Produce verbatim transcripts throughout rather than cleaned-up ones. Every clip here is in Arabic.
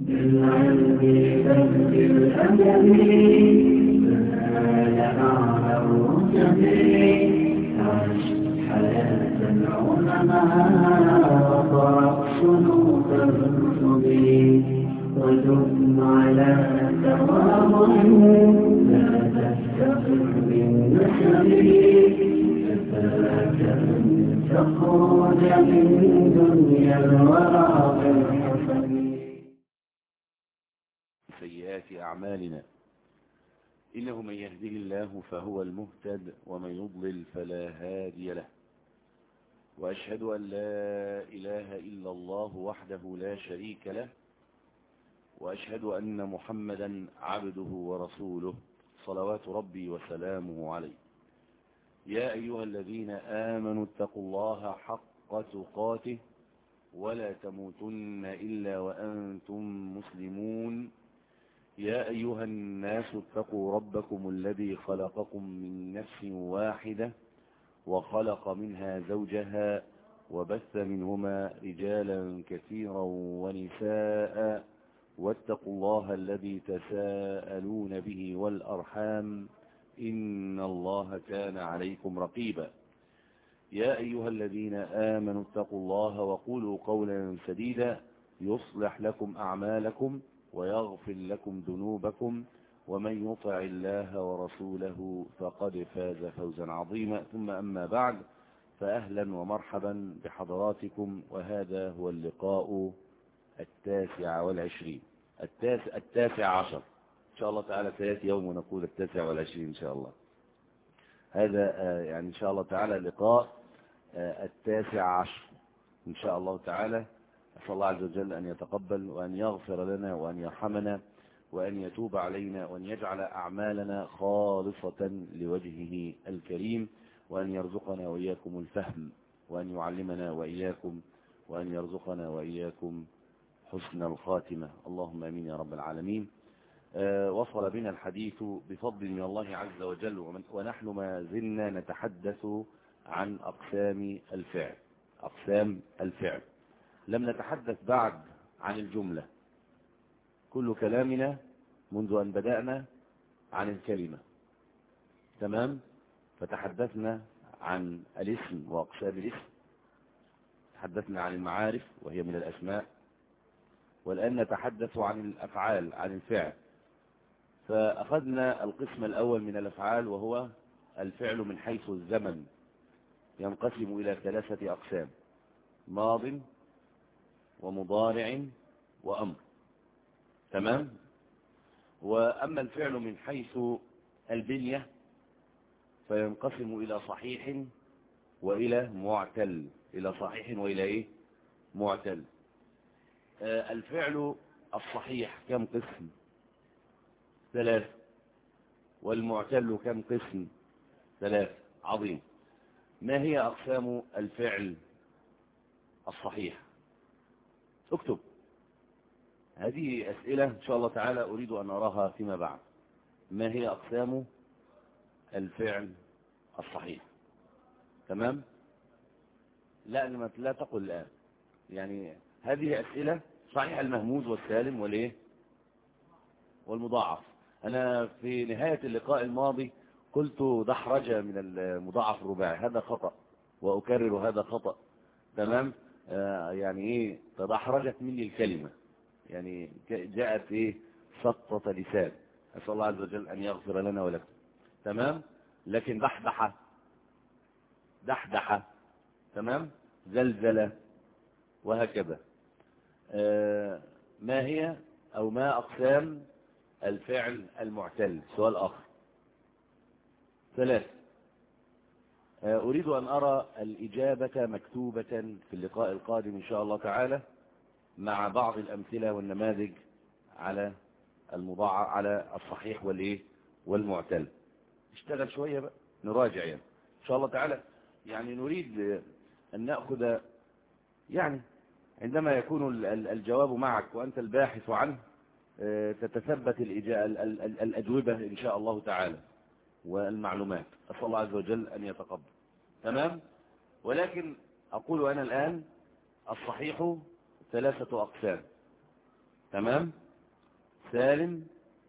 بالعلم بل بالأدب فنال أعلى الرتب عش حياة العلماء وقرأ صنوف الكتب ودم على تواضع لا تستقر بالنسب كفاك أن تخرج من دنيا الورى بالحسب. سيئات أعمالنا إنه من يهده الله فهو المهتد ومن يضلل فلا هادي له، وأشهد أن لا إله إلا الله وحده لا شريك له، وأشهد أن محمدا عبده ورسوله صلوات ربي وسلامه عليه. يا أيها الذين آمنوا اتقوا الله حق تقاته ولا تموتن إلا وأنتم مسلمون. يا أيها الناس اتقوا ربكم الذي خلقكم من نفس واحدة وخلق منها زوجها وبث منهما رجالا كثيرا ونساء واتقوا الله الذي تساءلون به والأرحام إن الله كان عليكم رقيبا. يا أيها الذين آمنوا اتقوا الله وقولوا قولا سديدا يصلح لكم أعمالكم ويغفر لكم ذنوبكم ومن يطع الله ورسوله فقد فاز فوزا عظيما. ثم أما بعد، فأهلا ومرحبا بحضراتكم، وهذا هو اللقاء التاسع والعشرين التاسع, التاسع عشر إن شاء الله تعالى. سيأتي يوم ونقول التاسع والعشرين إن شاء الله. هذا يعني إن شاء الله تعالى لقاء التاسع عشر إن شاء الله تعالى. أسأل الله عز وجل أن يتقبل وأن يغفر لنا وأن يرحمنا وأن يتوب علينا وأن يجعل أعمالنا خالصة لوجهه الكريم، وأن يرزقنا وإياكم الفهم، وأن يعلمنا وإياكم، وأن يرزقنا وإياكم حسن الخاتمة. اللهم آمين يا رب العالمين. أه وصل بنا الحديث بفضل من الله عز وجل، ونحن ما زلنا نتحدث عن أقسام الفعل. أقسام الفعل لم نتحدث بعد عن الجملة. كل كلامنا منذ أن بدأنا عن الكلمة، تمام؟ فتحدثنا عن الاسم وأقسام الاسم، تحدثنا عن المعارف وهي من الأسماء، والآن نتحدث عن الأفعال، عن الفعل. فأخذنا القسم الأول من الأفعال وهو الفعل من حيث الزمن، ينقسم إلى ثلاثة أقسام: ماض ومضارع وأمر، تمام؟ وأما الفعل من حيث البنية فينقسم إلى صحيح وإلى معتل. إلى صحيح وإلى إيه؟ معتل. آه الفعل الصحيح كم قسم؟ ثلاث. والمعتل كم قسم؟ ثلاث. عظيم. ما هي أقسام الفعل الصحيح؟ اكتب. هذه أسئلة إن شاء الله تعالى أريد أن أراها فيما بعد. ما هي أقسام الفعل الصحيح؟ تمام؟ لا لا تقل الآن، يعني هذه أسئلة. صحيح المهموز والسالم والإيه؟ والمضاعف. أنا في نهاية اللقاء الماضي قلت دحرجة من المضاعف الرباعي، هذا خطأ، وأكرر هذا خطأ. تمام؟ آه يعني إيه؟ تدحرجت مني الكلمة، يعني جاءت إيه؟ سقطة لسان. أسأل الله عز وجل أن يغفر لنا ولكم. تمام؟ لكن دحدحة، دحدحة، تمام؟ زلزلة، وهكذا. آه ما هي أو ما أقسام الفعل المعتل؟ سؤال آخر. ثلاث. آه أريد أن أرى الإجابة مكتوبة في اللقاء القادم إن شاء الله تعالى، مع بعض الأمثلة والنماذج على المضاعف، على الصحيح والإيه؟ والمعتل. اشتغل شوية بقى، نراجع يعني إن شاء الله تعالى. يعني نريد أن نأخذ، يعني عندما يكون الجواب معك وأنت الباحث عنه تتثبت الأجوبة إن شاء الله تعالى والمعلومات. أسأل الله عز وجل أن يتقبل. تمام؟ ولكن أقول أنا الآن الصحيح ثلاثة أقسام. تمام، سالم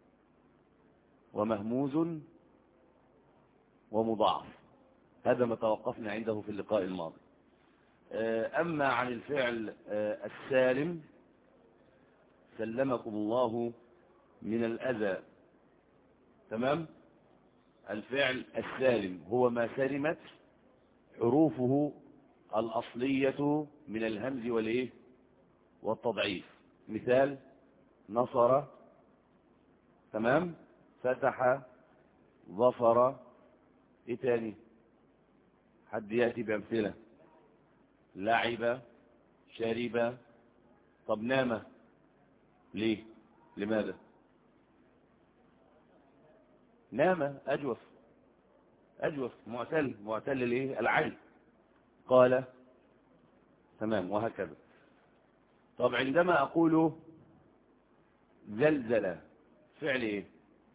ومهموز ومضاعف. هذا ما توقفنا عنده في اللقاء الماضي. أما عن الفعل السالم، سلمكم الله من الأذى. تمام. الفعل السالم هو ما سلمت حروفه الأصلية من الهمز والإيه والتضعيف. مثال: نصر، تمام، فتح، ظفر. ايه تاني؟ حد يأتي بأمثلة؟ لعب، شرب. طب نام، ليه؟ لماذا؟ نام أجوف، أجوف، معتل، معتل ليه؟ العين. قال، تمام، وهكذا. طب عندما أقول زلزل، فعل ايه؟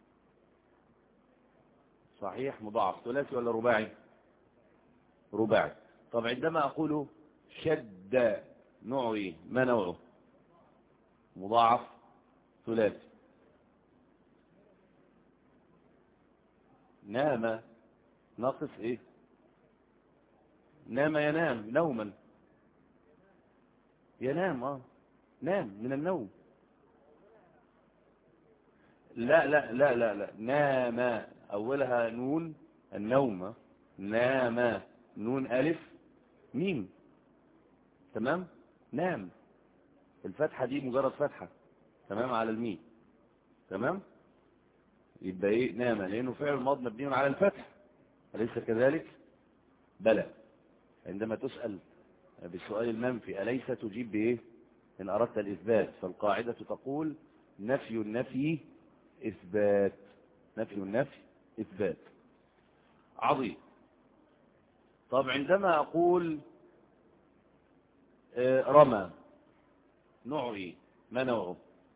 صحيح، مضاعف، ثلاثي ولا رباعي؟ رباعي. طب عندما أقول شد، نوعه ايه؟ ما نوعه؟ مضاعف، ثلاثي. نام، ناقص ايه؟ نام، ينام، نوما، ينام، اه نام من النوم. لا لا لا لا لا نام أولها نون، النوم. نام، نون ألف ميم. تمام. نام، الفتحة دي مجرد فتحة، تمام، على الميم. تمام. يبقى ايه؟ نام، لأنه فعل ماضي مبني على الفتح، أليس كذلك؟ بلى. عندما تسأل بالسؤال المنفي أليس تجيب بإيه؟ إن أردت الإثبات، فالقاعدة تقول نفي النفي إثبات، نفي النفي إثبات. عظيم. طب عندما أقول رمى، نوعه إيه؟ ما نوعه؟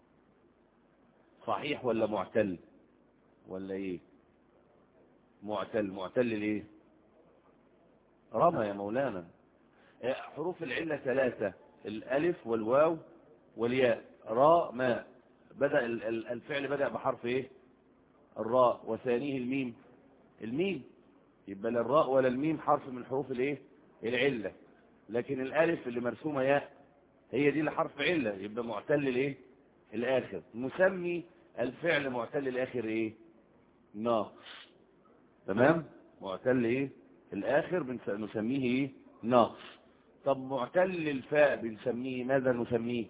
صحيح ولا معتل ولا إيه؟ معتل. معتل ليه؟ رمى يا مولانا. حروف العلة ثلاثة: الألف والواو والياء. راء ماء، بدأ الفعل بدأ بحرف إيه؟ الراء، وثانيه الميم. الميم، يبقى لا الراء ولا الميم حرف من حروف الايه؟ العلة. لكن الالف اللي مرسومه ياء هي دي اللي حرف علة، يبقى معتل الايه؟ الاخر. نسمي الفعل معتل الاخر ايه؟ ناقص. تمام. معتل ايه؟ الاخر نسميه ايه؟ ناقص. طب معتل الفاء بنسميه ماذا؟ نسميه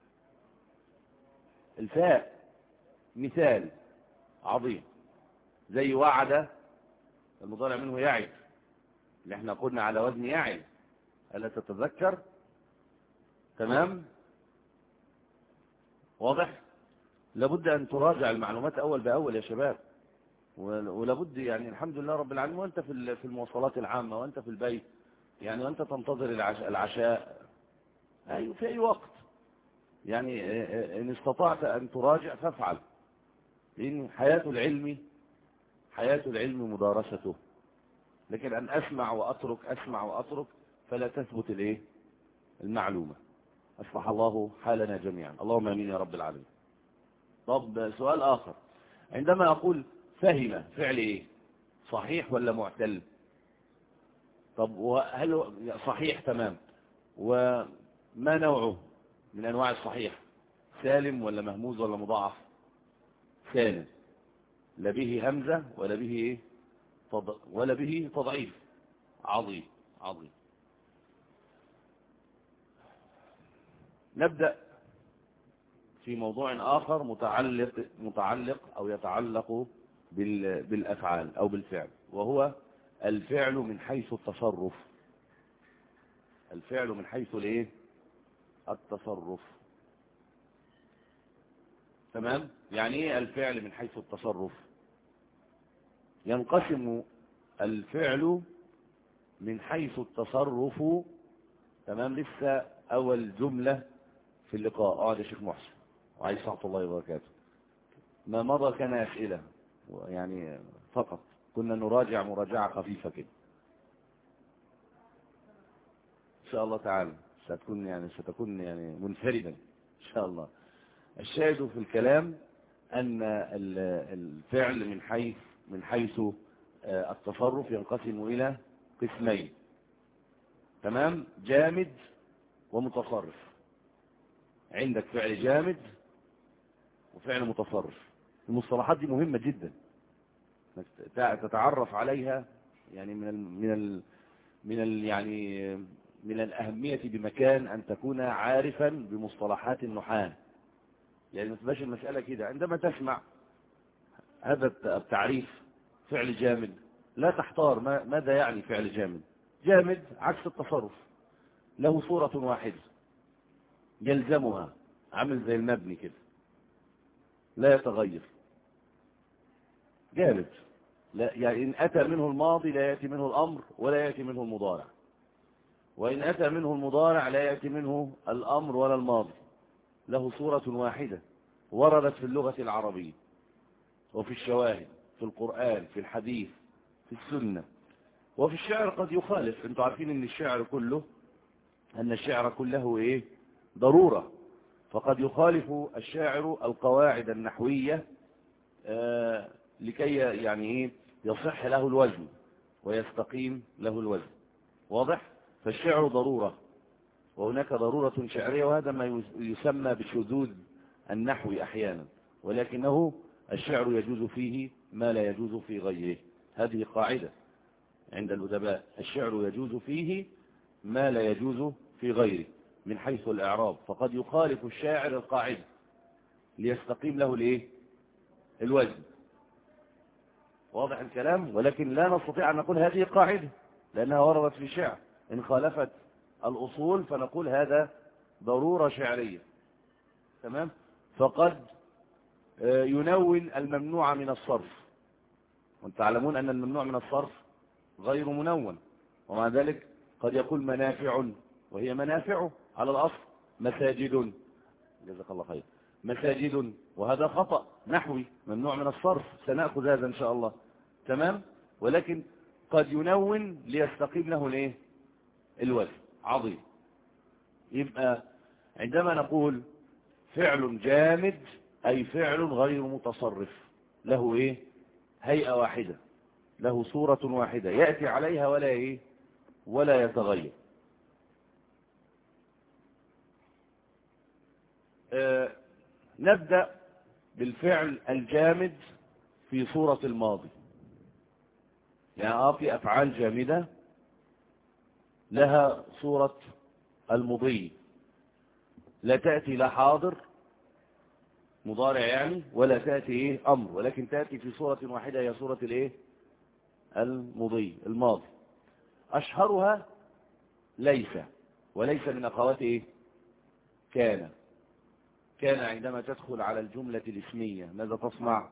الفاء. مثال عظيم زي وعد، المضارع منه يعد، اللي احنا قلنا على وزن يعد، ألا تتذكر؟ تمام. واضح. لابد أن تراجع المعلومات أول بأول يا شباب، ولابد يعني الحمد لله رب العالمين وأنت في في المواصلات العامة، وأنت في البيت يعني، وأنت تنتظر العشاء, العشاء أي في أي وقت يعني، إن استطعت أن تراجع فافعل، لأن حياة العلم حياة العلم مدارسته. لكن أن أسمع وأترك، أسمع وأترك، فلا تثبت الإيه؟ المعلومة. أصلح الله حالنا جميعا، اللهم آمين يا رب العالمين. طب سؤال آخر: عندما أقول فهم، فعل إيه؟ صحيح ولا معتل؟ طب وهل صحيح؟ تمام. وما نوعه من أنواع الصحيح؟ سالم ولا مهموز ولا مضاعف؟ سالم، لا به همزة ولا به إيه؟ تض... ولا به تضعيف. عظيم عظيم. نبدأ في موضوع آخر متعلق متعلق أو يتعلق بال... بالأفعال أو بالفعل، وهو الفعل من حيث التصرف. الفعل من حيث الايه؟ التصرف. تمام. يعني ايه الفعل من حيث التصرف؟ ينقسم الفعل من حيث التصرف. تمام. لسه اول جملة في اللقاء. اقعد يا شيخ محسن، وعليكم ورحمة الله وبركاته. ما مضى كان اسئلة يعني فقط، كنا نراجع مراجعة خفيفة كده ان شاء الله تعالى. ستكون يعني ستكون يعني منفردا ان شاء الله. الشاهد في الكلام أن الفعل من حيث من حيث التصرف ينقسم إلى قسمين، تمام؟ جامد ومتصرف. عندك فعل جامد وفعل متصرف. المصطلحات دي مهمة جدا تتعرف عليها، يعني من ال من ال من ال يعني من الأهمية بمكان أن تكون عارفا بمصطلحات النحاة، يعني ما تبقاش المسألة كده. عندما تسمع هذا التعريف فعل جامد لا تحتار ما ماذا يعني فعل جامد. جامد عكس التصرف، له صورة واحدة يلزمها، عامل زي المبني كده لا يتغير. جامد لا، يعني إن أتى منه الماضي لا يأتي منه الأمر ولا يأتي منه المضارع، وإن أتى منه المضارع لا يأتي منه الأمر ولا الماضي. له صورة واحدة وردت في اللغة العربية وفي الشواهد، في القرآن، في الحديث، في السنة، وفي الشعر قد يخالف. انتوا عارفين ان الشعر كله ان الشعر كله ايه؟ ضرورة. فقد يخالف الشاعر القواعد النحوية آه لكي يعني ايه يصح له الوزن ويستقيم له الوزن. واضح؟ فالشعر ضرورة، وهناك ضرورة شعرية، وهذا ما يسمى بشذوذ النحو أحيانا، ولكنه الشعر يجوز فيه ما لا يجوز في غيره. هذه قاعدة عند الأدباء، الشعر يجوز فيه ما لا يجوز في غيره من حيث الإعراب. فقد يخالف الشاعر القاعدة ليستقيم له الايه؟ الوزن. واضح الكلام؟ ولكن لا نستطيع أن نقول هذه قاعدة لأنها وردت في شعر. إن خالفت الأصول فنقول هذا ضرورة شعرية، تمام؟ فقد ينون الممنوع من الصرف، وانتم تعلمون أن الممنوع من الصرف غير منون، ومع ذلك قد يقول منافع، وهي منافع على الأصل. مساجد، جزاك الله خير، مساجد، وهذا خطأ نحوي ممنوع من الصرف، سنأخذ هذا إن شاء الله، تمام؟ ولكن قد ينون ليستقيم له الايه؟ الوزن. عظيم. يبقى عندما نقول فعل جامد أي فعل غير متصرف، له ايه؟ هيئة واحدة، له صورة واحدة يأتي عليها ولا ايه؟ ولا يتغير. آه نبدأ بالفعل الجامد في صورة الماضي. يعني اه في أفعال جامدة لها صورة المضي، لا تأتي لا حاضر مضارع يعني، ولا تأتي ايه؟ أمر، ولكن تأتي في صورة واحدة هي صورة الايه؟ المضي، الماضي. أشهرها ليس، وليس من أخوات ايه؟ كان. كان عندما تدخل على الجملة الاسمية ماذا تصنع؟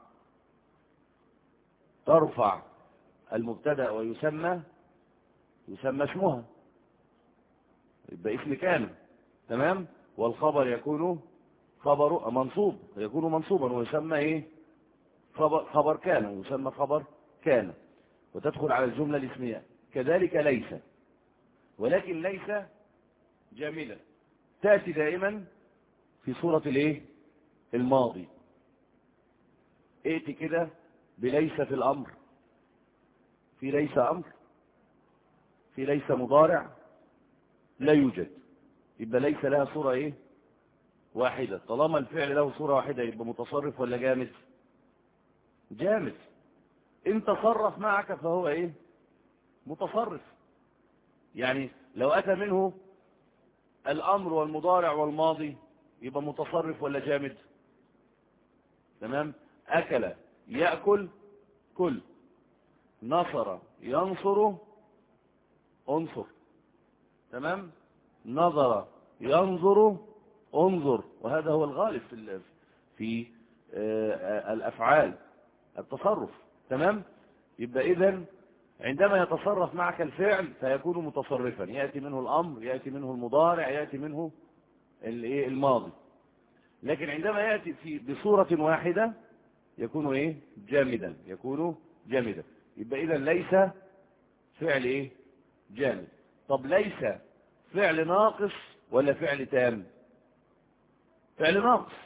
ترفع المبتدأ ويسمى يسمى اسمها، يبقى اسم كان، تمام؟ والخبر يكون خبر منصوب، يكون منصوبا ويسمى ايه؟ خبر, خبر كان، ويسمى خبر كان، وتدخل على الجملة الاسمية. كذلك ليس، ولكن ليس جامدة تأتي دائما في صورة الايه؟ الماضي. ائتي كده بليس في الأمر، في ليس أمر، في ليس مضارع، لا يوجد. يبقى ليس لها صورة ايه؟ واحدة. طالما الفعل له صورة واحدة يبقى متصرف ولا جامد؟ جامد. ان تصرف معك فهو ايه؟ متصرف. يعني لو أتى منه الأمر والمضارع والماضي يبقى متصرف ولا جامد؟ تمام؟ أكل يأكل كل، نصر ينصر انصر، تمام؟ نظر ينظر انظر. وهذا هو الغالب في في الأفعال، التصرف، تمام؟ يبقى إذن عندما يتصرف معك الفعل فيكون متصرفا، يأتي منه الأمر، يأتي منه المضارع، يأتي منه الماضي. لكن عندما يأتي في بصورة واحدة يكون ايه؟ جامدا، يكون جامدا. يبقى إذا ليس فعل ايه؟ جامد. طب ليس فعل ناقص ولا فعل تام؟ فعل ناقص.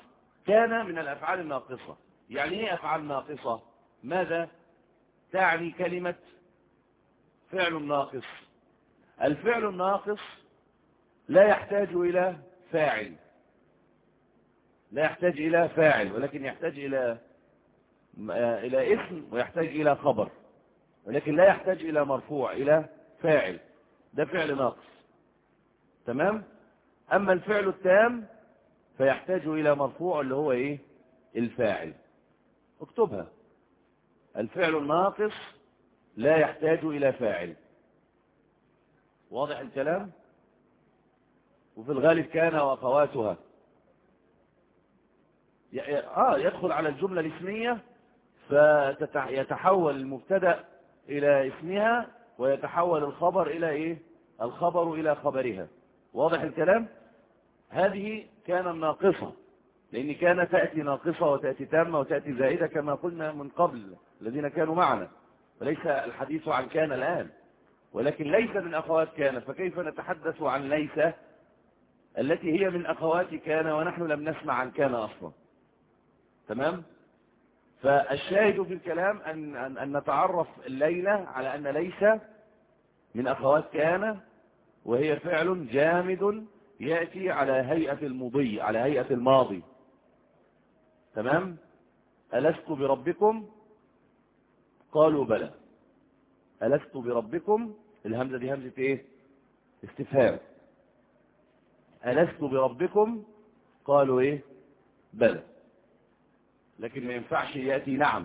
كان من الأفعال الناقصة. يعني ايه أفعال ناقصة؟ ماذا تعني كلمة فعل ناقص؟ الفعل الناقص لا يحتاج إلى فاعل، لا يحتاج إلى فاعل، ولكن يحتاج إلى إلى اسم، ويحتاج إلى خبر، ولكن لا يحتاج إلى مرفوع، إلى فاعل. ده فعل ناقص. تمام. أما الفعل التام فيحتاج إلى مرفوع اللي هو إيه؟ الفاعل. اكتبها. الفعل الناقص لا يحتاج إلى فاعل. واضح الكلام؟ وفي الغالب كان وأخواتها آه يدخل على الجملة الاسمية فيتحول المبتدأ إلى اسمها، ويتحول الخبر إلى إيه؟ الخبر إلى خبرها. واضح الكلام؟ هذه كان الناقصة، لأن كان تأتي ناقصة وتأتي تامة وتأتي زائدة كما قلنا من قبل الذين كانوا معنا، وليس الحديث عن كان الآن، ولكن ليس من أخوات كان، فكيف نتحدث عن ليس التي هي من أخوات كان ونحن لم نسمع عن كان أصلا. تمام. فالشاهد في الكلام أن, أن, أن نتعرف الليلة على أن ليس من أخوات كان، وهي فعل جامد يأتي على هيئة المضي، على هيئة الماضي. تمام. ألست بربكم؟ قالوا بلى. ألست بربكم؟ الهمزة دي همزة ايه؟ استفهام. ألست بربكم؟ قالوا ايه؟ بلى. لكن ما ينفعش يأتي نعم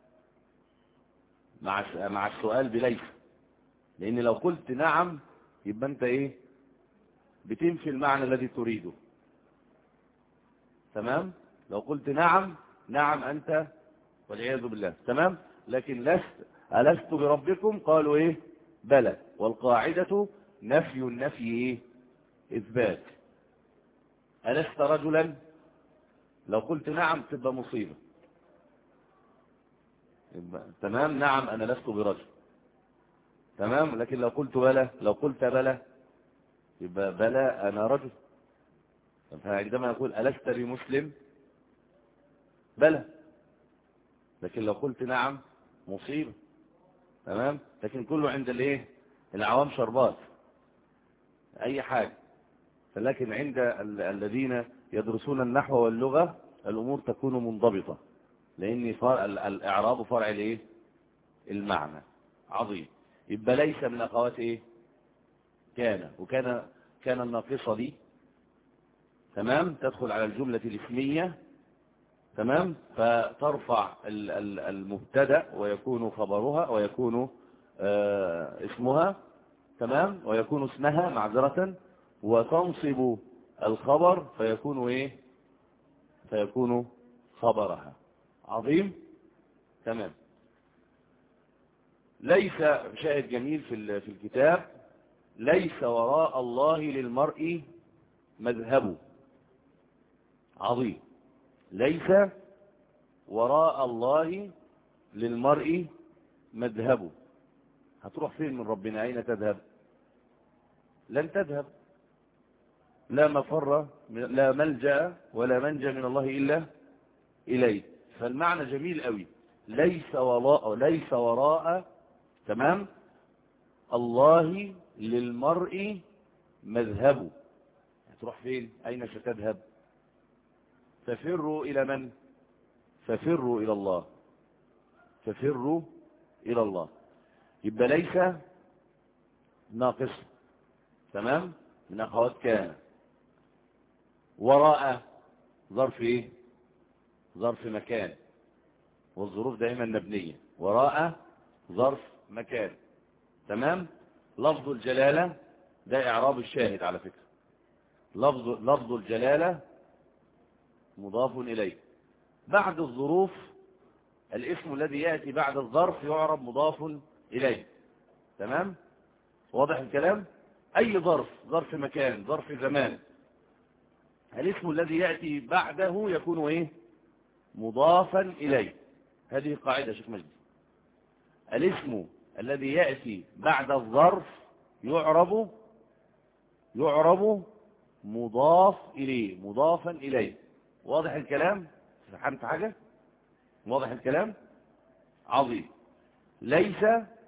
مع مع السؤال بليس، لأن لو قلت نعم يبقى أنت إيه؟ بتنفي المعنى الذي تريده. تمام. لو قلت نعم نعم أنت والعياذ بالله. تمام. لكن لست ألست بربكم؟ قالوا إيه؟ بلى. والقاعدة نفي النفي إيه؟ إثبات. ألست رجلا؟ لو قلت نعم تبقى مصيبة. تمام. نعم أنا لست برجل. تمام. لكن لو قلت بلى، لو قلت بلى يبقى بلى أنا رجل. فعندما يقول ألست بمسلم؟ بلى. لكن لو قلت نعم مصيبة. تمام. لكن كله عند الايه؟ العوام شربات أي حاجة. فلكن عند ال الذين يدرسون النحو واللغة الأمور تكون منضبطة، لأن فرع الإعراب فرع الايه؟ المعنى. عظيم. يبقى ليس من أخوات ايه؟ كان. وكان كان الناقصة دي تمام تدخل على الجملة الاسمية. تمام. فترفع المبتدا ويكون خبرها ويكون آه اسمها. تمام. ويكون اسمها معذرة، وتنصب الخبر فيكون ايه؟ فيكون خبرها. عظيم. تمام. ليس شاهد جميل في في الكتاب: ليس وراء الله للمرء مذهب. عظيم. ليس وراء الله للمرء مذهب. هتروح فين من ربنا؟ أين تذهب؟ لن تذهب. لا مفر، لا ملجأ ولا منجى من الله إلا إليه. فالمعنى جميل قوي. ليس وراء، ليس وراء تمام الله للمرء مذهب. هتروح فين؟ أين ستذهب؟ ففروا إلى من؟ ففروا إلى الله. ففروا إلى الله. يبقى ليس ناقص. تمام. من أخوات كان. وراء ظرف إيه؟ ظرف مكان، والظروف دائما مبنية. وراء ظرف مكان. تمام. لفظ الجلالة ده إعراب الشاهد على فكرة. لفظ لفظ الجلالة مضاف إليه. بعد الظروف الاسم الذي يأتي بعد الظرف يعرب مضاف إليه. تمام. واضح الكلام؟ أي ظرف، ظرف مكان، ظرف زمان، الاسم الذي يأتي بعده يكون إيه؟ مضافا إليه. هذه قاعدة شيخ مجدي. الاسم الذي يأتي بعد الظرف يعرب يعرب مضاف إليه، مضافا إليه. واضح الكلام؟ فهمت حاجة؟ واضح الكلام؟ عظيم. ليس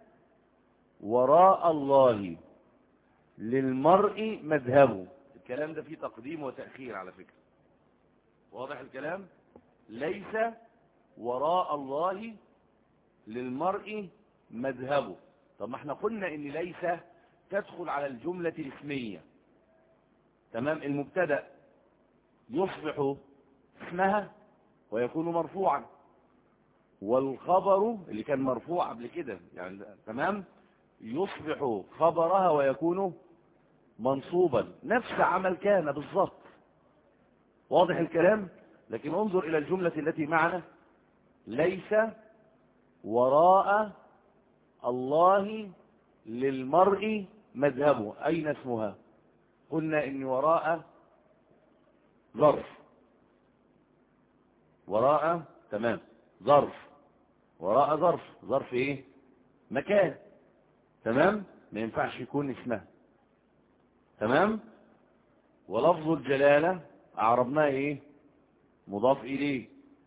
وراء الله للمرء مذهبه. الكلام ده فيه تقديم وتأخير على فكرة. واضح الكلام؟ ليس وراء الله للمرء مذهبه. طب ما احنا قلنا ان ليس تدخل على الجملة الاسمية. تمام؟ المبتدأ يصبح اسمها ويكون مرفوعا، والخبر اللي كان مرفوع قبل كده يعني تمام يصبح خبرها ويكون منصوبا، نفس عمل كان بالضبط. واضح الكلام؟ لكن انظر إلى الجملة التي معنا: ليس وراء الله للمرء مذهبه. أين اسمها؟ قلنا إن وراء ظرف. وراء تمام ظرف. وراء ظرف. ظرف ايه؟ مكان. تمام؟ ما ينفعش يكون اسمها. تمام؟ ولفظ الجلالة اعربناه ايه؟ مضاف اليه.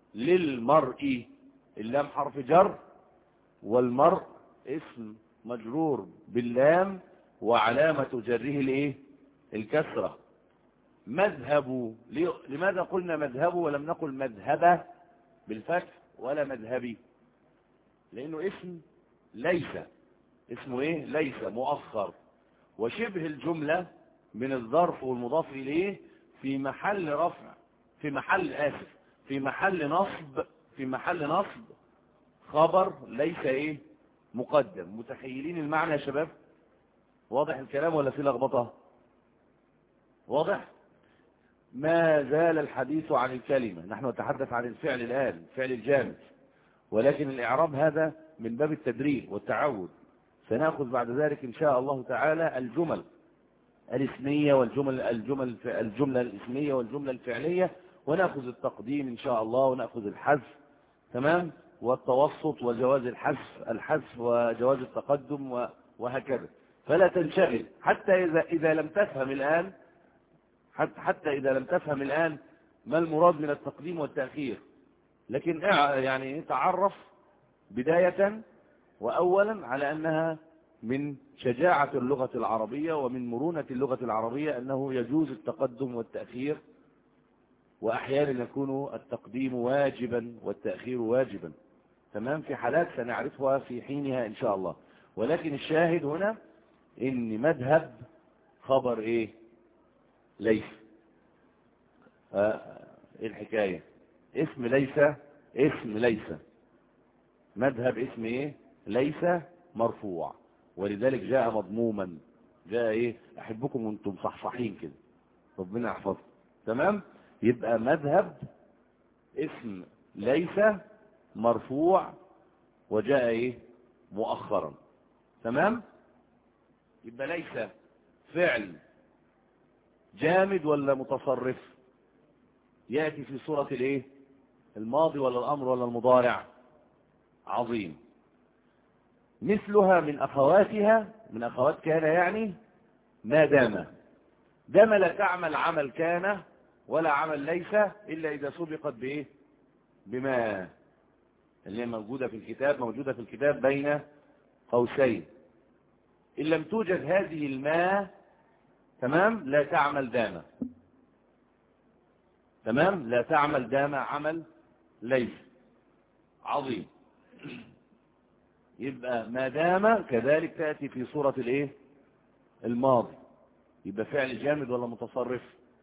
للمرء اللام حرف جر، والمرء اسم مجرور باللام وعلامة جره الايه؟ الكسرة. مذهب. لماذا قلنا مذهب ولم نقل مذهبه بالفتح ولا مذهبي؟ لانه اسم ليس. اسمه ايه؟ ليس مؤخر، وشبه الجملة من الظرف والمضاف اليه في محل رفع، في محل اسف في محل نصب في محل نصب خبر ليس ايه؟ مقدم. متخيلين المعنى يا شباب؟ واضح الكلام ولا في لخبطه؟ واضح؟ ما زال الحديث عن الكلمة. نحن نتحدث عن الفعل الآن، الفعل الجامد، ولكن الإعراب هذا من باب التدريب والتعود. سنأخذ بعد ذلك إن شاء الله تعالى الجمل الاسمية والجمل الجمل الجملة الاسمية والجملة الفعلية، ونأخذ التقديم إن شاء الله، ونأخذ الحذف تمام، والتوسط وجواز الحذف الحذف وجواز التقدم وهكذا. فلا تنشغل حتى إذا إذا لم تفهم الآن حتى إذا لم تفهم الآن ما المراد من التقديم والتأخير، لكن يعني تعرف بداية وأولا على أنها من شجاعة اللغة العربية ومن مرونة اللغة العربية أنه يجوز التقدم والتأخير، وأحيانا يكون التقديم واجبا والتأخير واجبا. تمام؟ في حالات سنعرفها في حينها إن شاء الله. ولكن الشاهد هنا إن مذهب خبر إيه؟ ليس. ايه الحكاية؟ اسم ليس اسم ليس مذهب اسم ايه؟ ليس مرفوع، ولذلك جاء مضموما. جاء ايه؟ احبكم وانتم صحصحين كده، ربنا يحفظكم. تمام؟ يبقى مذهب اسم ليس مرفوع وجاء ايه؟ مؤخرا. تمام؟ يبقى ليس فعل جامد ولا متصرف؟ يأتي في صورة الايه؟ الماضي ولا الامر ولا المضارع؟ عظيم. مثلها من اخواتها، من اخوات كان يعني ما دام. دام لا تعمل عمل كان ولا عمل ليس الا اذا سبقت بايه؟ بما، اللي هي موجودة في الكتاب موجودة في الكتاب بين قوسين. ان لم توجد هذه الماء تمام لا تعمل دام. تمام؟ لا تعمل دام عمل ليس. عظيم. يبقى ما دام كذلك تأتي في صورة الايه؟ الماضي. يبقى فعل جامد ولا متصرف؟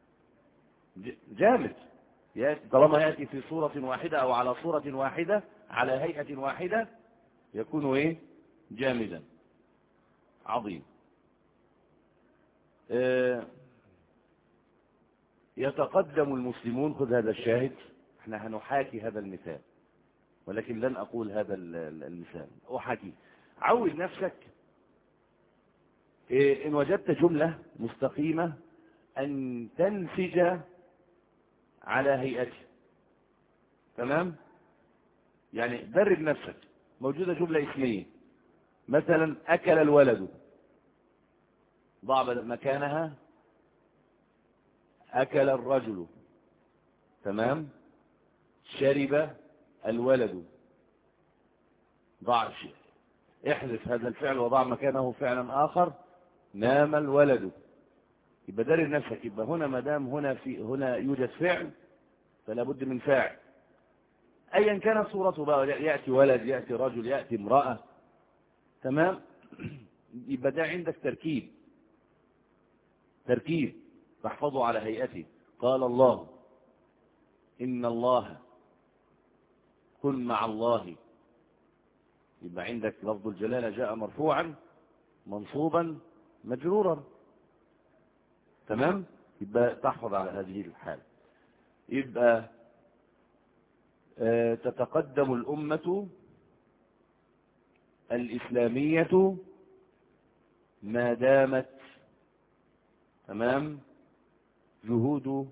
جامد. طالما يأتي في صورة واحدة او على صورة واحدة على هيئة واحدة يكون ايه؟ جامدا. عظيم. اه يتقدم المسلمون. خذ هذا الشاهد، احنا هنحاكي هذا المثال ولكن لن اقول هذا المثال، احاكي. عود نفسك اه ان وجدت جملة مستقيمة ان تنسج على هيئتها. تمام؟ يعني درب نفسك. موجودة جملة اسمية مثلا اكل الولد، ضع مكانها أكل الرجل. تمام. شرب الولد، ضع شيء، احذف هذا الفعل وضع مكانه فعلا آخر. نام الولد، يبقى داري نفسك. يبقى هنا ما دام هنا في هنا يوجد فعل فلا بد من فاعل ايا كانت صورته بقى، ياتي ولد، ياتي رجل، ياتي امراه، تمام. يبقى ده عندك تركيب، تركيب تحفظه على هيئته. قال الله إن الله، كن مع الله. يبقى عندك لفظ الجلالة جاء مرفوعا منصوبا مجرورا، تمام. يبقى تحفظ على هذه الحال. يبقى آه تتقدم الأمة الإسلامية ما دامت، تمام، جهود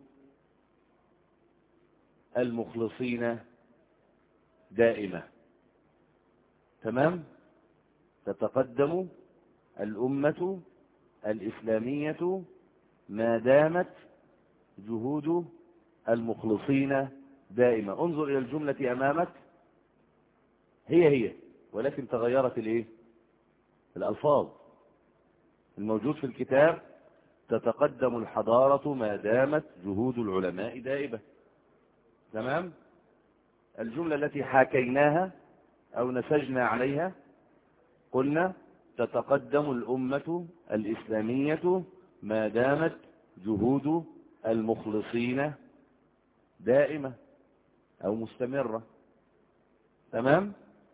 المخلصين دائمة، تمام. تتقدم الأمة الإسلامية ما دامت جهود المخلصين دائمة. انظر إلى الجملة أمامك، هي هي ولكن تغيرت الايه؟ الألفاظ. الموجود في الكتاب تتقدم الحضارة ما دامت جهود العلماء دائبة، تمام. الجملة التي حاكيناها أو نسجنا عليها قلنا تتقدم الأمة الإسلامية ما دامت جهود المخلصين دائمة أو مستمرة، تمام.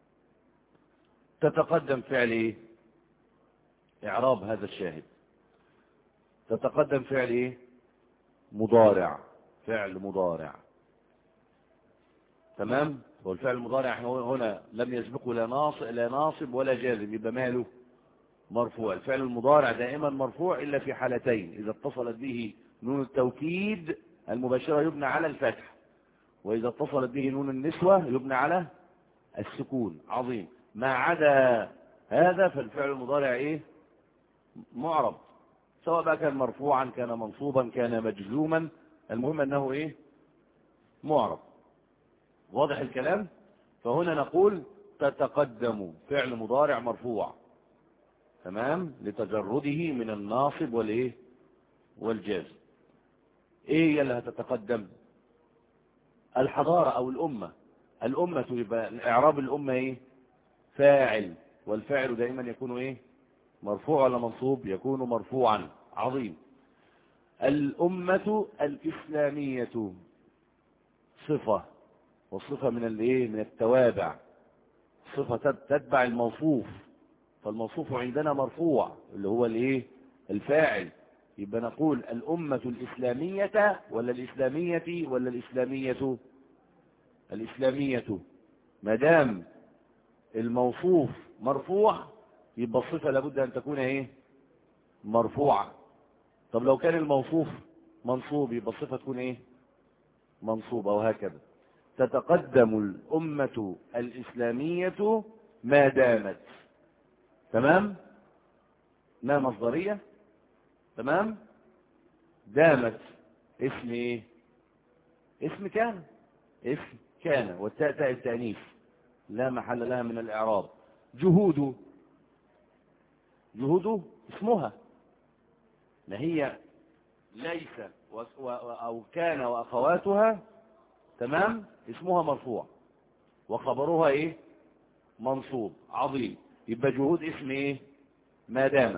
تتقدم فعل ايه؟ إعراب هذا الشاهد. تتقدم فعل ايه؟ مضارع، فعل مضارع، تمام. والفعل المضارع هنا لم يسبقه لا ناصب لا ناصب ولا جازم، يبقى ماله؟ مرفوع. الفعل المضارع دائما مرفوع إلا في حالتين: إذا اتصلت به نون التوكيد المباشرة يبنى على الفتح، وإذا اتصلت به نون النسوة يبنى على السكون. عظيم. ما عدا هذا فالفعل المضارع ايه؟ معرب، سواء بقى كان مرفوعا كان منصوبا كان مجزوما، المهم انه ايه؟ معرب. واضح الكلام؟ فهنا نقول تتقدم فعل مضارع مرفوع، تمام، لتجرده من الناصب والايه؟ والجازم. ايه هي اللي هتتقدم؟ الحضارة او الامة. الامة يبقى اعراب الامة ايه؟ فاعل، والفاعل دائما يكون ايه؟ مرفوع ولا منصوب؟ يكون مرفوعا. عظيم. الأمة الإسلامية صفة، والصفة من الايه؟ من التوابع. صفة تتبع الموصوف، فالموصوف عندنا مرفوع اللي هو الايه؟ الفاعل. يبقى نقول الأمة الإسلامية ولا الإسلامية ولا الإسلامية؟ الإسلامية. ما دام الموصوف مرفوع يبقى الصفة لابد أن تكون ايه؟ مرفوعة. طب لو كان الموصوف منصوب يبقى الصفة تكون ايه؟ منصوبة. وهكذا تتقدم الأمة الإسلامية ما دامت، تمام. ما مصدرية، تمام. دامت اسم ايه؟ اسم كان، اسم كان، والتاء تاء التأنيث لا محل لها من الإعراب. جهود، جهود اسمها، ما هي ليس و... و... أو كان وأخواتها، تمام، اسمها مرفوع وخبرها ايه؟ منصوب. عظيم. يبقى جهود اسم ايه؟ ما دام،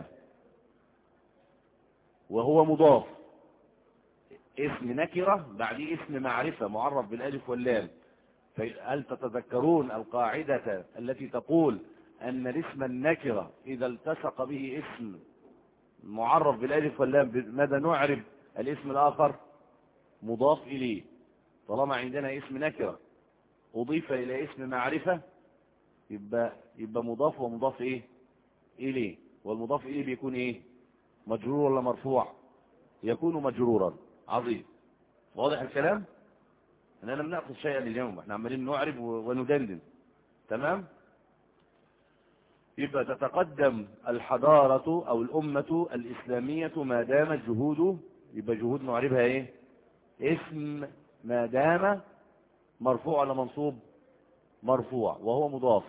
وهو مضاف، اسم نكرة بعديه اسم معرفة معرف بالالف واللام. هل تتذكرون القاعدة التي تقول أن الاسم النكرة إذا التصق به اسم معرف بالالف واللام ماذا نعرب الاسم الآخر؟ مضاف إليه. طالما عندنا اسم نكرة أضيف إلى اسم معرفة يبقى يبقى مضاف ومضاف إيه؟ إليه. والمضاف إليه بيكون إيه؟ مجرور ولا مرفوع؟ يكون مجرورا. عظيم. واضح الكلام؟ أننا لم نأخذ شيئا اليوم، احنا عمالين نعرب وندندن، تمام. يبقى تتقدم الحضارة أو الأمة الإسلامية ما دامت جهود، يبقى جهود نعربها إيه؟ اسم ما دام مرفوع ولا منصوب؟ مرفوع وهو مضاف.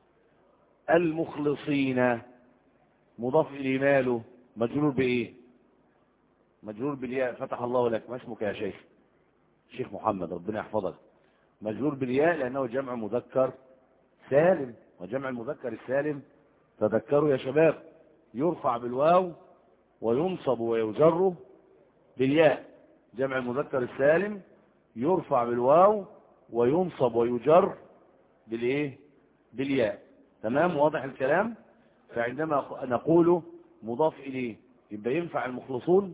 المخلصين مضاف إليه ماله؟ مجرور بإيه؟ مجرور بالياء. فتح الله لك. ما اسمك يا شيخ؟ شيخ محمد، ربنا يحفظك. مجرور بالياء لأنه جمع مذكر سالم، وجمع المذكر السالم تذكروا يا شباب يرفع بالواو وينصب ويجر بالياء. جمع المذكر السالم يرفع بالواو وينصب ويجر بالايه؟ بالياء. تمام؟ واضح الكلام؟ فعندما نقول مضاف إليه يبقى ينفع المخلصون؟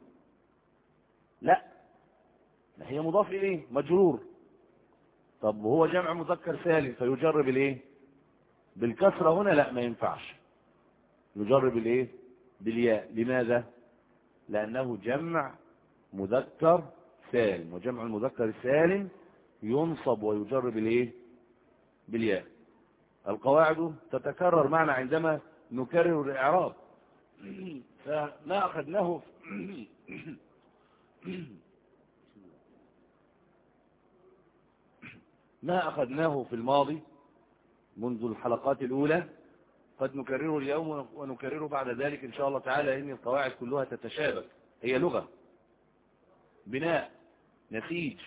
لا، هي مضاف إليه مجرور. طب هو جمع مذكر سالم فيجر بالايه؟ بالكسرة هنا؟ لا، ما ينفعش. يجر بالايه؟ بالياء. لماذا؟ لأنه جمع مذكر سالم، وجمع المذكر السالم ينصب ويجر بالايه؟ بالياء. القواعد تتكرر معنا عندما نكرر الإعراب. فما أخذناه ما أخذناه في الماضي منذ الحلقات الأولى قد نكرره اليوم ونكرره بعد ذلك إن شاء الله تعالى، إن القواعد كلها تتشابك. هي لغة، بناء، نسيج.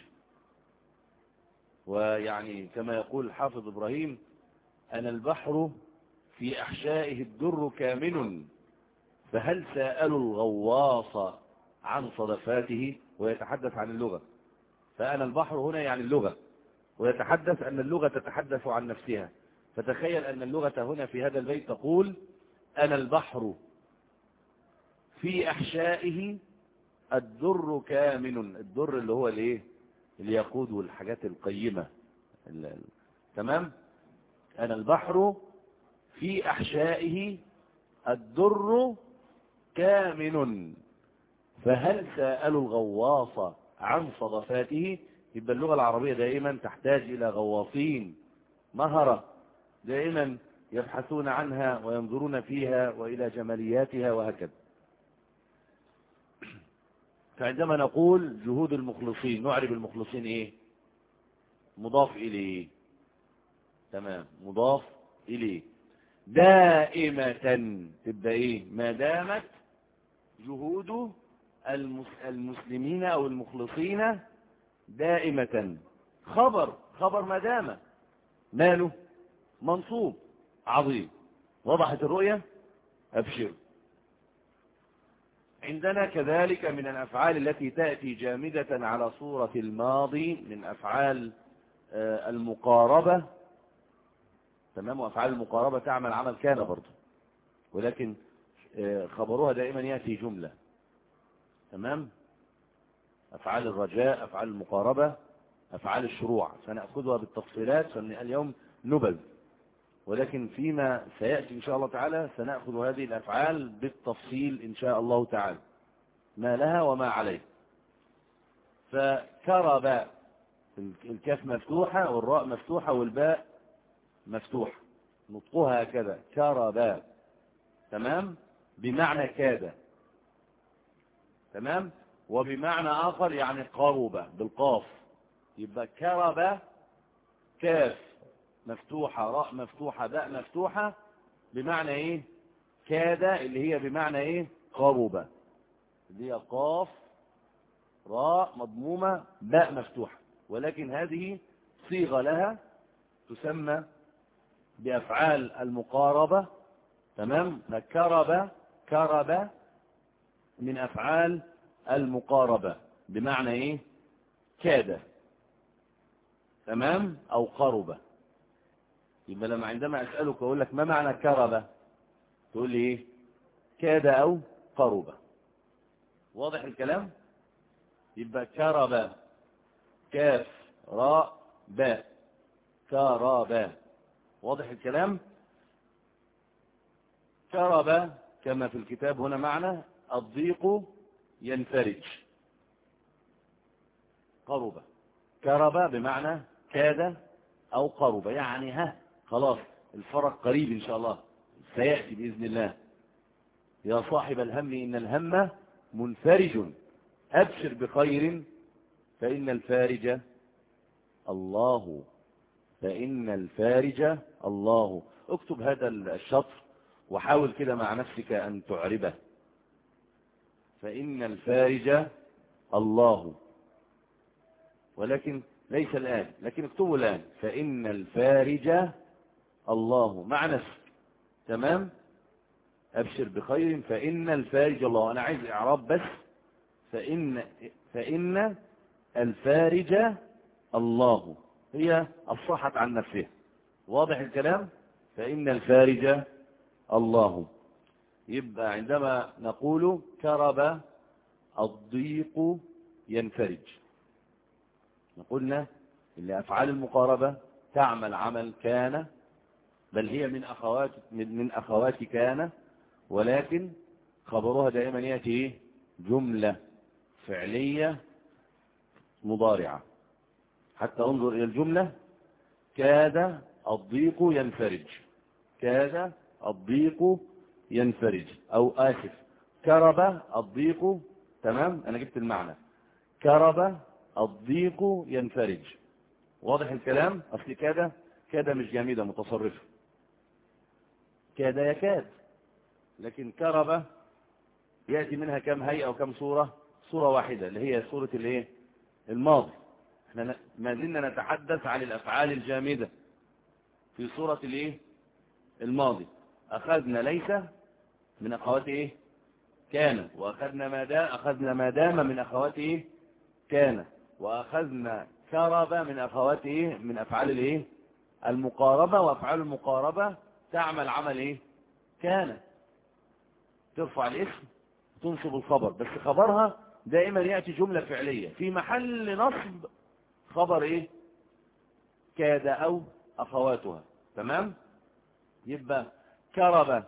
ويعني كما يقول حافظ إبراهيم: أنا البحر في أحشائه الدر كامن، فهل سألوا الغواص عن صدفاته؟ ويتحدث عن اللغة. فأنا البحر هنا يعني اللغة، ويتحدث أن اللغة تتحدث عن نفسها. فتخيل أن اللغة هنا في هذا البيت تقول: أنا البحر في أحشائه الدر كامن. الدر اللي هو الايه؟ الياقوت والحاجات القيمة. تمام؟ أنا البحر في أحشائه الدر كامن، فهل سألوا الغواص عن صدفاته؟ يبقى اللغة العربية دائما تحتاج إلى غواصين مهرة، دائما يبحثون عنها وينظرون فيها وإلى جمالياتها وهكذا. فعندما نقول جهود المخلصين نعرب المخلصين إيه؟ مضاف إليه. تمام، مضاف إليه. دائمة تبقى إيه؟ ما دامت جهود المسلمين أو المخلصين دائمة. خبر خبر ما دام ماله؟ منصوب. عظيم. وضحت الرؤية؟ أبشر. عندنا كذلك من الأفعال التي تأتي جامدة على صورة الماضي من أفعال المقاربة. تمام؟ وأفعال المقاربة تعمل عمل كان برضه، ولكن خبرها دائما يأتي جملة. تمام؟ أفعال الرجاء، أفعال المقاربة، أفعال الشروع سنأخذها بالتفصيلات، اليوم نبذ، ولكن فيما سيأتي إن شاء الله تعالى سنأخذ هذه الأفعال بالتفصيل إن شاء الله تعالى، ما لها وما عليه. فكرب، الكاف مفتوحة والراء مفتوحة والباء مفتوحة، نطقها هكذا كرب. تمام؟ بمعنى كاد. تمام؟ وبمعنى آخر يعني قرب بالقاف. يبقى كرب كاف مفتوحة، راء مفتوحة، باء مفتوحة، بمعنى ايه؟ كاد، اللي هي بمعنى ايه؟ قرب. اللي هي قاف راء مضمومة باء مفتوحة، ولكن هذه صيغة لها تسمى بأفعال المقاربة. تمام؟ فكرب، كرب من أفعال المقاربة بمعنى ايه؟ كاد. تمام؟ او قرب. يبقى لما عندما اسألك اقول لك ما معنى كرب، تقول لي ايه؟ كاد او قرب. واضح الكلام؟ يبقى كرب كاف راء باء كرب. واضح الكلام؟ كرب كما في الكتاب هنا معنى الضيق ينفرج. قرب كرب بمعنى كاد او قرب، يعني ها خلاص الفرق قريب ان شاء الله سيأتي بإذن الله. يا صاحب الهم إن الهم منفرج، أبشر بخير فإن الفارج الله، فإن الفارج الله. اكتب هذا الشطر وحاول كده مع نفسك أن تعربه. فإن الفارج الله، ولكن ليس الآن، لكن اكتبه الآن. فإن الفارج الله مع نفسك. تمام؟ أبشر بخير. فإن الفارج الله. أنا عايز إعراب بس. فإن فإن الفارج الله هي أفصحت عن نفسها. واضح الكلام؟ فإن الفارج الله. يبقى عندما نقول كرب الضيق ينفرج، قلنا إن أفعال المقاربة تعمل عمل كان، بل هي من أخوات من, من أخوات كان، ولكن خبرها دائما يأتي جملة فعلية مضارعة. حتى انظر إلى الجملة: كاد الضيق ينفرج، كاد الضيق ينفرج، أو آسف كرب الضيق. تمام؟ أنا جبت المعنى. كرب الضيق ينفرج. واضح الكلام؟ أصل كاد كاد مش جامدة متصرفة، كاد يكاد. لكن كرب يأتي منها كم هيئة وكم صورة؟ صورة واحدة اللي هي صورة الايه؟ الماضي. احنا ما زلنا نتحدث عن الأفعال الجامدة في صورة الايه؟ الماضي. أخذنا ليس من أخوات ايه؟ كان، وأخذنا ما دام أخذنا ما دام من أخوات ايه؟ كان، وأخذنا كرب من أخوات ايه؟ من أفعال الايه؟ المقاربة. وأفعال المقاربة تعمل عمل ايه؟ كان، ترفع الاسم تنصب الخبر، بس خبرها دائما يأتي جملة فعلية في محل نصب خبر ايه؟ كاد أو أخواتها. تمام؟ يبقى كرب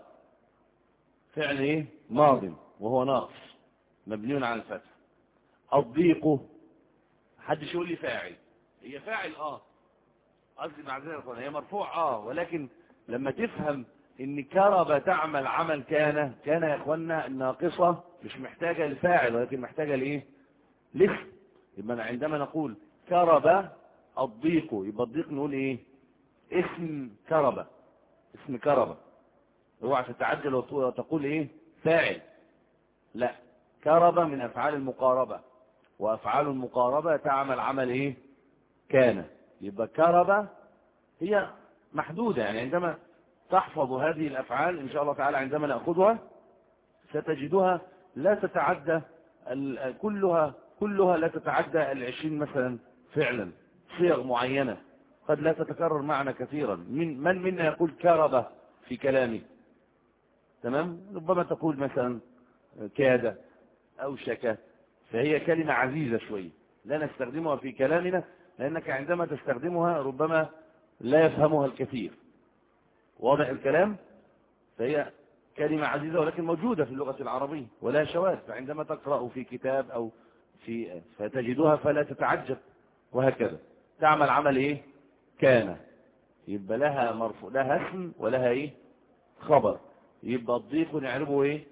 فعل ايه؟ ماض وهو ناقص مبني على الفتح. الضيق حدش يقول لي فاعل. هي فاعل اه قصدي معذرة هي مرفوع اه ولكن لما تفهم ان كرب تعمل عمل كان، كان يا اخوانا الناقصة مش محتاجة لفاعل ولكن محتاجة لايه؟ لاسم. يبقى عندما نقول كرب الضيق يبقى الضيق نقول ايه؟ اسم كرب، اسم كرب. اوعى تتعجل وتقول ايه؟ فاعل. لا، كرب من افعال المقاربة، وافعال المقاربة تعمل عمل ايه؟ كان. يبقى كرب هي محدودة، يعني عندما تحفظ هذه الافعال ان شاء الله تعالى عندما نأخذها ستجدها لا تتعدى كلها كلها لا تتعدى العشرين مثلا فعلا، صيغ معينة قد لا تتكرر معنا كثيرا. من من منا يقول كرب في كلامه؟ تمام؟ ربما تقول مثلا كاد أو شك، فهي كلمة عزيزة شوي لا نستخدمها في كلامنا، لأنك عندما تستخدمها ربما لا يفهمها الكثير. واضح الكلام؟ فهي كلمة عزيزة ولكن موجودة في اللغة العربية ولا شواذ، فعندما تقرأ في كتاب أو في فتجدها فلا تتعجب. وهكذا تعمل عمل إيه؟ كان. يبقى لها مرفوع، لها اسم ولها إيه؟ خبر. يبقى الضيق نعربه إيه؟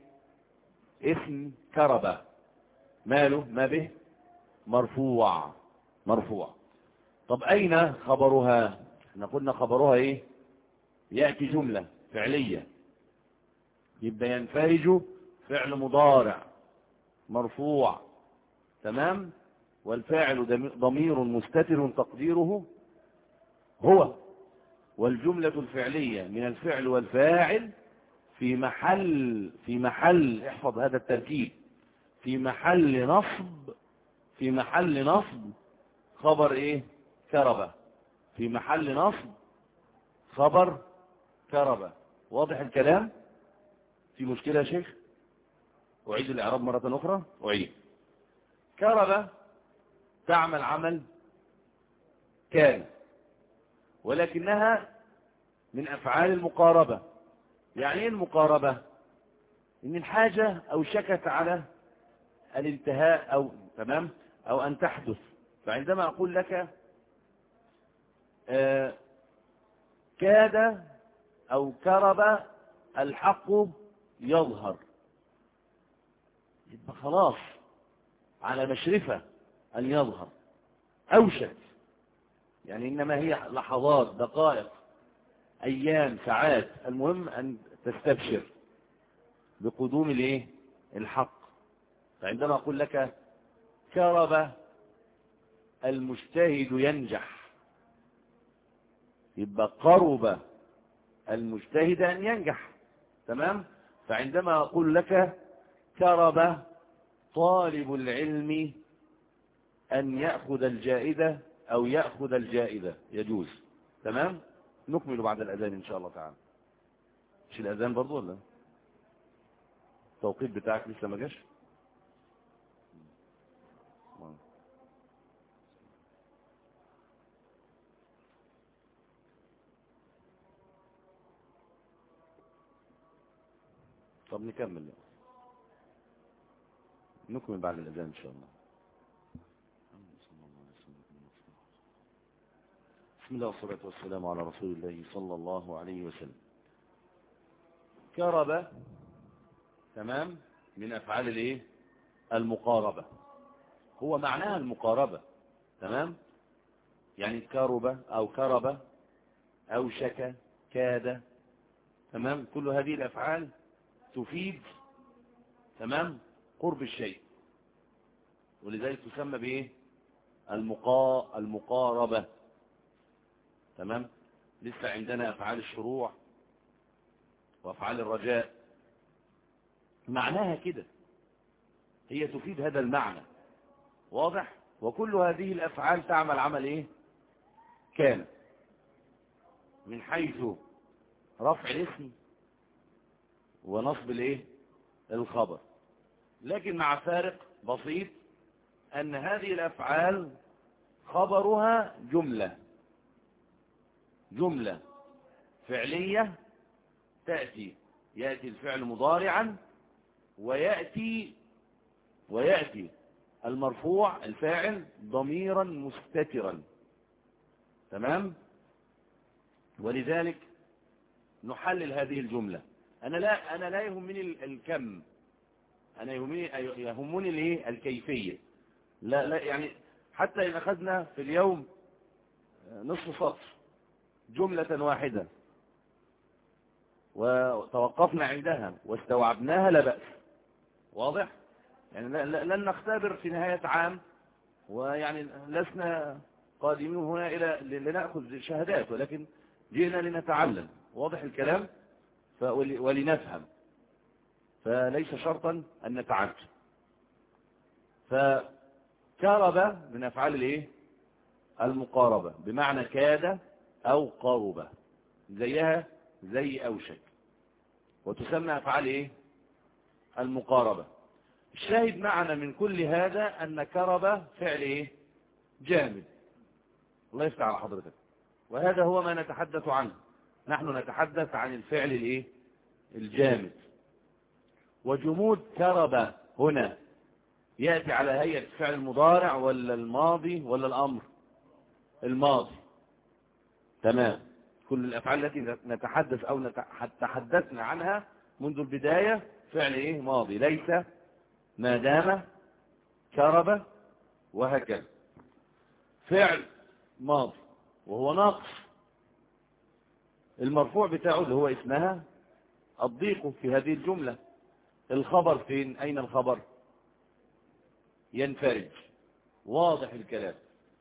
اسم كرب. ماله؟ ما به؟ مرفوع، مرفوع. طب أين خبرها؟ احنا قلنا خبرها إيه؟ يأتي جملة فعلية، يبقى ينفرج فعل مضارع مرفوع. تمام؟ والفاعل ضمير مستتر تقديره هو، والجملة الفعلية من الفعل والفاعل في محل في محل احفظ هذا التركيب، في محل نصب في محل نصب خبر ايه؟ كربة. في محل نصب خبر كربة. واضح الكلام؟ في مشكلة يا شيخ؟ أعيد الإعراب مرة أخرى. أعيد. كربة تعمل عمل كان، ولكنها من أفعال المقاربة. يعني ايه المقاربة؟ إن الحاجة أو شكت على الانتهاء أو تمام أو أن تحدث. فعندما أقول لك آه كاد أو كرب الحق يظهر، يبقى خلاص على مشرفة أن يظهر. أوشك، يعني إنما هي لحظات، دقائق، أيام، ساعات، المهم أن تستبشر بقدوم الايه الحق. فعندما أقول لك كرب المجتهد ينجح، يبقى قرب المجتهد أن ينجح. تمام. فعندما أقول لك كرب طالب العلم أن يأخذ الجائزة أو يأخذ الجائزة يجوز. تمام. نكمل بعد الأذان إن شاء الله تعالى. مش الأذان برضو ولا التوقيت بتاعك لسه ما جاش؟ طب نكمل، نكمل بعد الأذان إن شاء الله. بسم الله والصلاة والسلام على رسول الله صلى الله عليه وسلم. كرب، تمام، من أفعال الايه المقاربة، هو معناها المقاربة. تمام. يعني كرب أو كرب أو شك، كاد. تمام. كل هذه الأفعال تفيد، تمام، قرب الشيء، ولذلك تسمى بايه المقا... المقاربة. تمام. لسه عندنا أفعال الشروع وأفعال الرجاء، معناها كده، هي تفيد هذا المعنى. واضح. وكل هذه الأفعال تعمل عمل ايه كان، من حيث رفع الاسم ونصب الايه الخبر، لكن مع فارق بسيط، أن هذه الأفعال خبرها جملة جملة فعلية تأتي، يأتي الفعل مضارعا، ويأتي ويأتي المرفوع الفاعل ضميرا مستترا. تمام. ولذلك نحلل هذه الجملة. أنا لا أنا لا يهمني الكم، أنا يهمني يهمني الايه الكيفية. لا لا يعني حتى إن أخذنا في اليوم نصف سطر جملة واحدة وتوقفنا عندها واستوعبناها لا بأس. واضح. يعني لن نختبر في نهاية عام، ويعني لسنا قادمين هنا إلى لنأخذ شهادات، ولكن جئنا لنتعلم. واضح الكلام. ولنفهم، فليس شرطا أن نتعجب. فكرب من أفعال الايه المقاربة، بمعنى كاد أو قرب، زيها زي أوشك، وتسمى أفعال ايه المقاربة. الشاهد معنا من كل هذا أن كرب فعل ايه جامد. الله يفتح على حضرتك. وهذا هو ما نتحدث عنه. نحن نتحدث عن الفعل الايه الجامد. وجمود كرب هنا يأتي على هيئة فعل المضارع ولا الماضي ولا الأمر؟ الماضي. تمام. كل الأفعال التي نتحدث أو تحدثنا عنها منذ البداية فعل إيه ماضي، ليس ما دام كرب وهكذا. فعل ماضي وهو ناقص، المرفوع بتاعه اللي هو اسمها الضيق في هذه الجملة. الخبر فين؟ أين الخبر؟ ينفرج. واضح الكلام.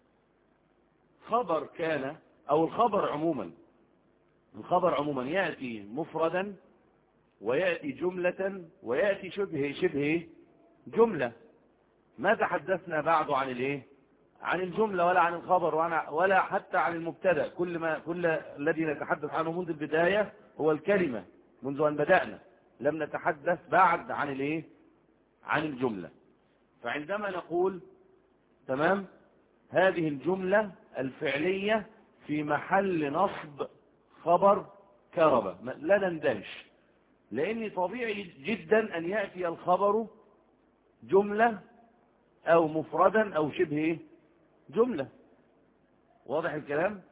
خبر كان أو الخبر عموما، الخبر عموما يأتي مفردا ويأتي جملة ويأتي شبه شبه جملة. ما تحدثنا بعد عن الايه عن الجملة ولا عن الخبر ولا حتى عن المبتدا. كل ما كل الذي نتحدث عنه منذ البداية هو الكلمة. منذ أن بدأنا لم نتحدث بعد عن الايه عن الجملة. فعندما نقول تمام هذه الجملة الفعلية في محل نصب خبر كرب، لا نندهش، لأن طبيعي جدا أن يأتي الخبر جملة أو مفردا أو شبه جملة. واضح الكلام.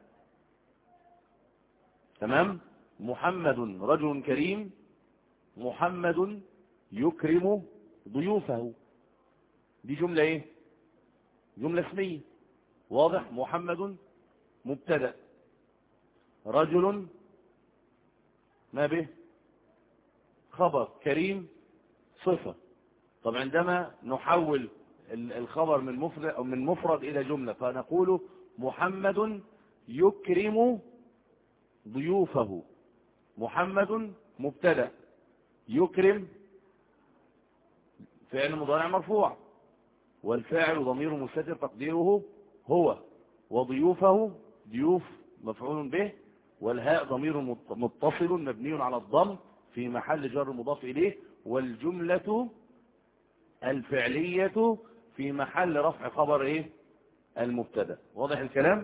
تمام. محمد رجل كريم، محمد يكرم ضيوفه، دي جملة ايه جملة اسمية. واضح؟ محمد مبتدأ، رجل ما به خبر، كريم صفة. طب عندما نحول الخبر من مفرد أو من مفرد إلى جملة فنقول محمد يكرم ضيوفه. محمد مبتدأ، يكرم فعل مضارع مرفوع، والفاعل ضمير مستتر تقديره هو، وضيوفه ضيوف مفعول به، والهاء ضمير متصل مبني على الضم في محل جر مضاف إليه، والجملة الفعلية في محل رفع خبر إيه؟ المبتدأ. واضح الكلام؟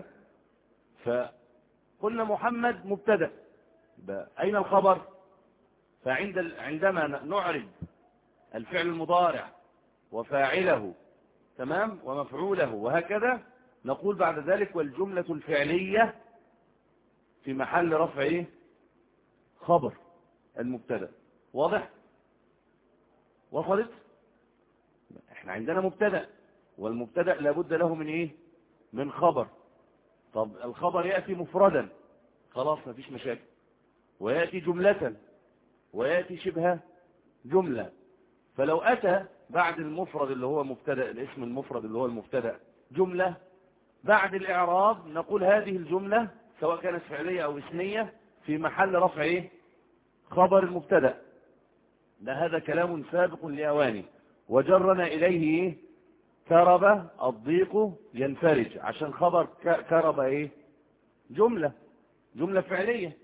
فقلنا محمد مبتدأ، أين الخبر؟ فعند عندما نعرب الفعل المضارع وفاعله تمام ومفعوله وهكذا نقول بعد ذلك والجملة الفعلية في محل رفع إيه؟ خبر المبتدأ. واضح؟ وصلت؟ احنا عندنا مبتدأ، والمبتدأ لابد له من ايه؟ من خبر. طب الخبر يأتي مفردا خلاص مفيش مشاكل، ويأتي جملة، ويأتي شبه جملة. فلو أتى بعد المفرد اللي هو مبتدأ، الاسم المفرد اللي هو المبتدأ جملة، بعد الإعراب نقول هذه الجملة سواء كانت فعلية أو اسمية في محل رفع ايه؟ خبر المبتدأ. ده هذا كلام سابق لأواني، وجرنا إليه إيه؟ كرب الضيق ينفرج، عشان خبر كرب إيه؟ جملة جملة فعلية.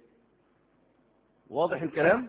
واضح الكلام؟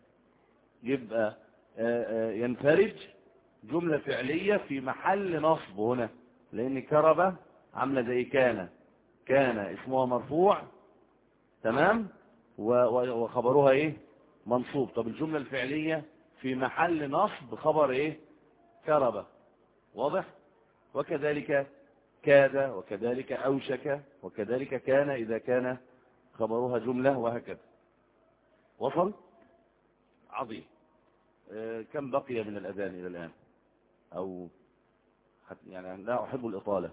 يبقى ينفرج جملة فعلية في محل نصب هنا، لأن كرب عاملة زي كان، كان اسمها مرفوع تمام وخبرها إيه؟ منصوب. طب الجملة الفعلية في محل نصب خبر إيه؟ كرب. واضح؟ وكذلك كاد، وكذلك أوشك، وكذلك كان إذا كان خبرها جملة، وهكذا. وصل؟ عظيم. آه كم بقي من الأذان إلى الآن؟ أو يعني لا أحب الإطالة.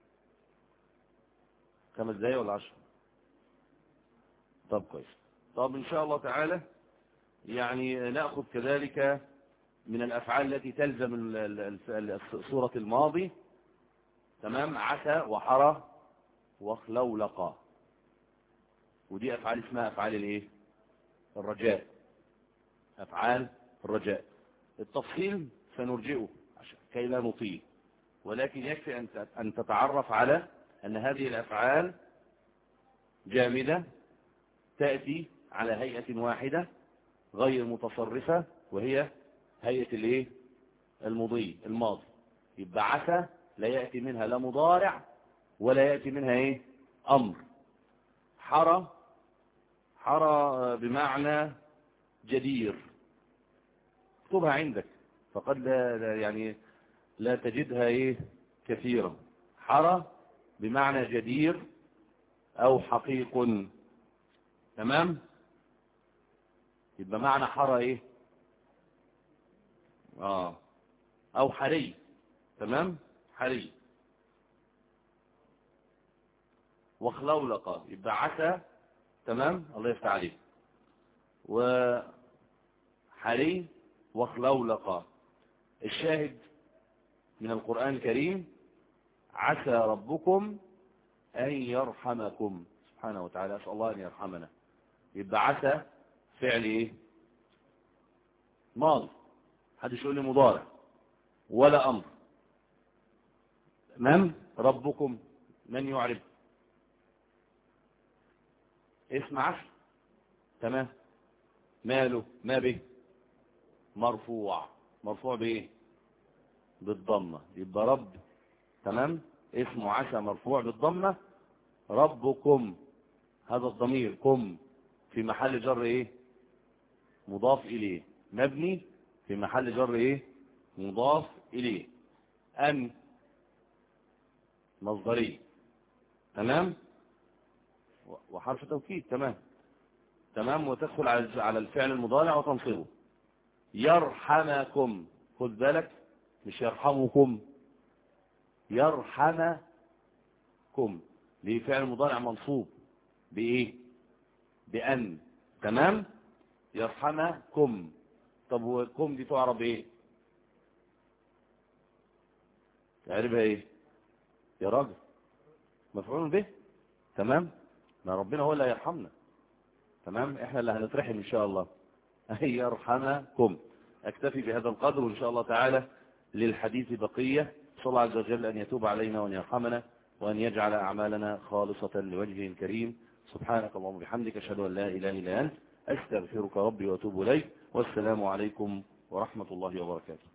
خمس دقايق ولا عشر؟ طب كويس. طب إن شاء الله تعالى يعني نأخذ كذلك من الأفعال التي تلزم سورة الماضي تمام، عسى وحرى وخلولقا، ودي أفعال اسمها أفعال الايه؟ الرجاء، أفعال الرجاء. التفصيل سنرجئه عشان كي لا نطيل، ولكن يكفي أن تتعرف على أن هذه الأفعال جامدة تأتي على هيئة واحدة غير متصرفة، وهي هيئة الايه؟ المضي الماضي. يبقى عسى لا يأتي منها لا مضارع ولا يأتي منها ايه؟ أمر. حرى، حرى بمعنى جدير، اكتبها عندك فقد لا يعني لا تجدها ايه كثيرا. حرى بمعنى جدير او حقيق تمام. يبقى معنى حرى ايه؟ اه او حري تمام، حري. وخلولقة يبقى عسى تمام، الله يفتح عليك. وحري وخلولقة. الشاهد من القرآن الكريم عسى ربكم أن يرحمكم سبحانه وتعالى، أسأل الله أن يرحمنا. يبقى عسى فعل ايه؟ ماضي، حدش يقول لي مضارع ولا أمر. من ربكم؟ من يعرف؟ اسم عسى تمام، ماله؟ ما به؟ مرفوع. مرفوع بايه؟ بالضمة. يبقى رب تمام، اسمه عسى مرفوع بالضمة. ربكم هذا الضمير كم في محل جر ايه؟ مضاف اليه، مبني في محل جر ايه؟ مضاف اليه. ان مصدري تمام، وحرف توكيد تمام تمام، وتدخل على الفعل المضارع وتنصبه. يرحمكم، خد بالك مش يرحمكم، يرحم كم، ليه؟ فعل مضارع منصوب بإيه؟ بأن. تمام؟ يرحمكم. طب وكم دي تعرب إيه؟ تعربها إيه يا راجل؟ مفعول به. تمام؟ ما ربنا هو اللي هيرحمنا. تمام؟ احنا اللي هنترحم ان شاء الله. أن يرحمكم. اكتفي بهذا القدر، وان شاء الله تعالى للحديث بقية. صلى الله عز وجل أن يتوب علينا وأن يرحمنا وأن يجعل أعمالنا خالصة لوجهه الكريم. سبحانك اللهم وبحمدك، أشهد أن لا إله إلا أنت، أستغفرك ربي وأتوب إليك. والسلام عليكم ورحمة الله وبركاته.